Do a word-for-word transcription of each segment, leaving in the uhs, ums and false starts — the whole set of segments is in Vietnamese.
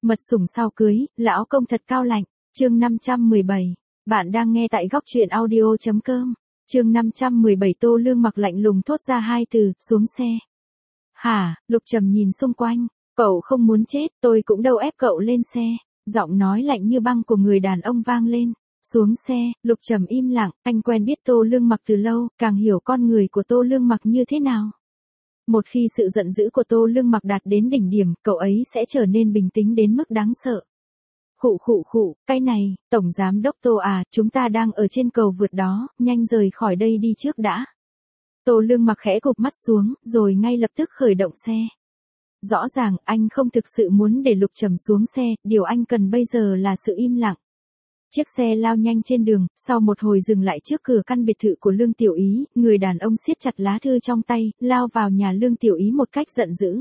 Mật sủng sau cưới, lão công thật cao lạnh. Chương năm trăm mười bảy. Bạn đang nghe tại góc truyện audio chấm com. Chương năm trăm mười bảy. Tô Lương Mặc lạnh lùng thốt ra hai từ, xuống xe. Hả? Lục Trầm nhìn xung quanh, cậu không muốn chết, tôi cũng đâu ép cậu lên xe. Giọng nói lạnh như băng của người đàn ông vang lên. Xuống xe, Lục Trầm im lặng, anh quen biết Tô Lương Mặc từ lâu, càng hiểu con người của Tô Lương Mặc như thế nào. Một khi sự giận dữ của Tô Lương Mặc đạt đến đỉnh điểm, cậu ấy sẽ trở nên bình tĩnh đến mức đáng sợ. Khụ khụ khụ, cái này, Tổng Giám Đốc Tô à, chúng ta đang ở trên cầu vượt đó, nhanh rời khỏi đây đi trước đã. Tô Lương Mặc khẽ gục mắt xuống, rồi ngay lập tức khởi động xe. Rõ ràng, anh không thực sự muốn để Lục Trầm xuống xe, điều anh cần bây giờ là sự im lặng. Chiếc xe lao nhanh trên đường, sau một hồi dừng lại trước cửa căn biệt thự của Lương Tiểu Ý, người đàn ông siết chặt lá thư trong tay, lao vào nhà Lương Tiểu Ý một cách giận dữ.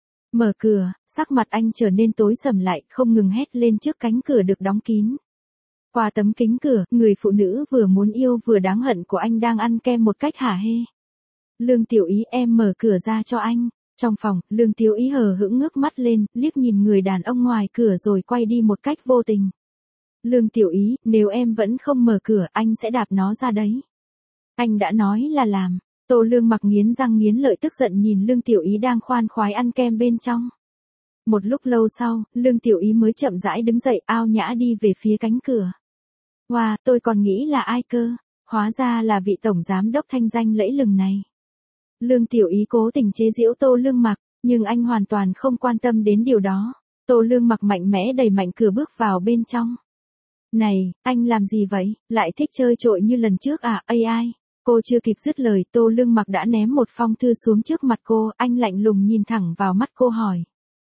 Mở cửa, sắc mặt anh trở nên tối sầm lại, không ngừng hét lên trước cánh cửa được đóng kín. Qua tấm kính cửa, người phụ nữ vừa muốn yêu vừa đáng hận của anh đang ăn kem một cách hả hê. Lương Tiểu Ý, em mở cửa ra cho anh. Trong phòng, Lương Tiểu Ý hờ hững ngước mắt lên, liếc nhìn người đàn ông ngoài cửa rồi quay đi một cách vô tình. Lương Tiểu Ý, nếu em vẫn không mở cửa, anh sẽ đạp nó ra đấy. Anh đã nói là làm. Tô Lương Mặc nghiến răng nghiến lợi tức giận nhìn Lương Tiểu Ý đang khoan khoái ăn kem bên trong. Một lúc lâu sau, Lương Tiểu Ý mới chậm rãi đứng dậy, ao nhã đi về phía cánh cửa. Wow, tôi còn nghĩ là ai cơ, hóa ra là vị tổng giám đốc thanh danh lẫy lừng này. Lương Tiểu Ý cố tình chế giễu Tô Lương Mặc, nhưng anh hoàn toàn không quan tâm đến điều đó. Tô Lương Mặc mạnh mẽ đẩy mạnh cửa bước vào bên trong. Này, anh làm gì vậy, lại thích chơi trội như lần trước à, a i? Cô chưa kịp dứt lời, Tô Lương Mặc đã ném một phong thư xuống trước mặt cô, anh lạnh lùng nhìn thẳng vào mắt cô hỏi.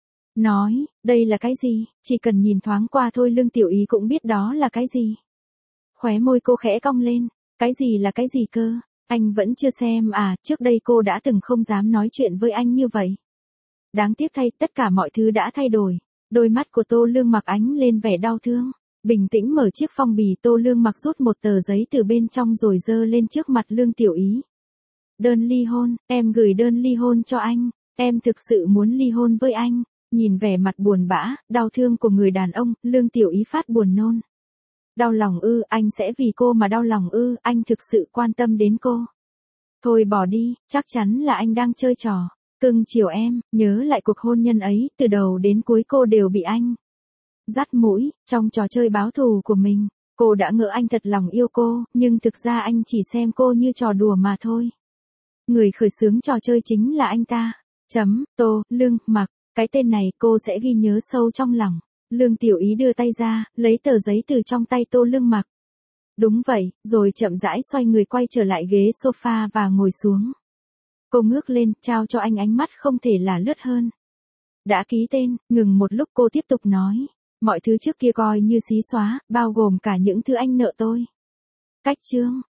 Nói, đây là cái gì, chỉ cần nhìn thoáng qua thôi Lương Tiểu Ý cũng biết đó là cái gì. Khóe môi cô khẽ cong lên, cái gì là cái gì cơ, anh vẫn chưa xem à, trước đây cô đã từng không dám nói chuyện với anh như vậy. Đáng tiếc thay, tất cả mọi thứ đã thay đổi, đôi mắt của Tô Lương Mặc ánh lên vẻ đau thương. Bình tĩnh mở chiếc phong bì, Tô Lương Mặc rút một tờ giấy từ bên trong rồi giơ lên trước mặt Lương Tiểu Ý. Đơn ly hôn, em gửi đơn ly hôn cho anh, em thực sự muốn ly hôn với anh. Nhìn vẻ mặt buồn bã, đau thương của người đàn ông, Lương Tiểu Ý phát buồn nôn. Đau lòng ư, anh sẽ vì cô mà đau lòng ư, anh thực sự quan tâm đến cô. Thôi bỏ đi, chắc chắn là anh đang chơi trò. Cưng chiều em, nhớ lại cuộc hôn nhân ấy, từ đầu đến cuối cô đều bị anh dắt mũi, trong trò chơi báo thù của mình, cô đã ngỡ anh thật lòng yêu cô, nhưng thực ra anh chỉ xem cô như trò đùa mà thôi. Người khởi xướng trò chơi chính là anh ta. Chấm, Tô, Lương, Mặc, cái tên này cô sẽ ghi nhớ sâu trong lòng. Lương Tiểu Ý đưa tay ra, lấy tờ giấy từ trong tay Tô Lương Mặc. Đúng vậy, rồi chậm rãi xoay người quay trở lại ghế sofa và ngồi xuống. Cô ngước lên, trao cho anh ánh mắt không thể là lướt hơn. Đã ký tên, ngừng một lúc cô tiếp tục nói. Mọi thứ trước kia coi như xí xóa, bao gồm cả những thứ anh nợ tôi. Cách chương,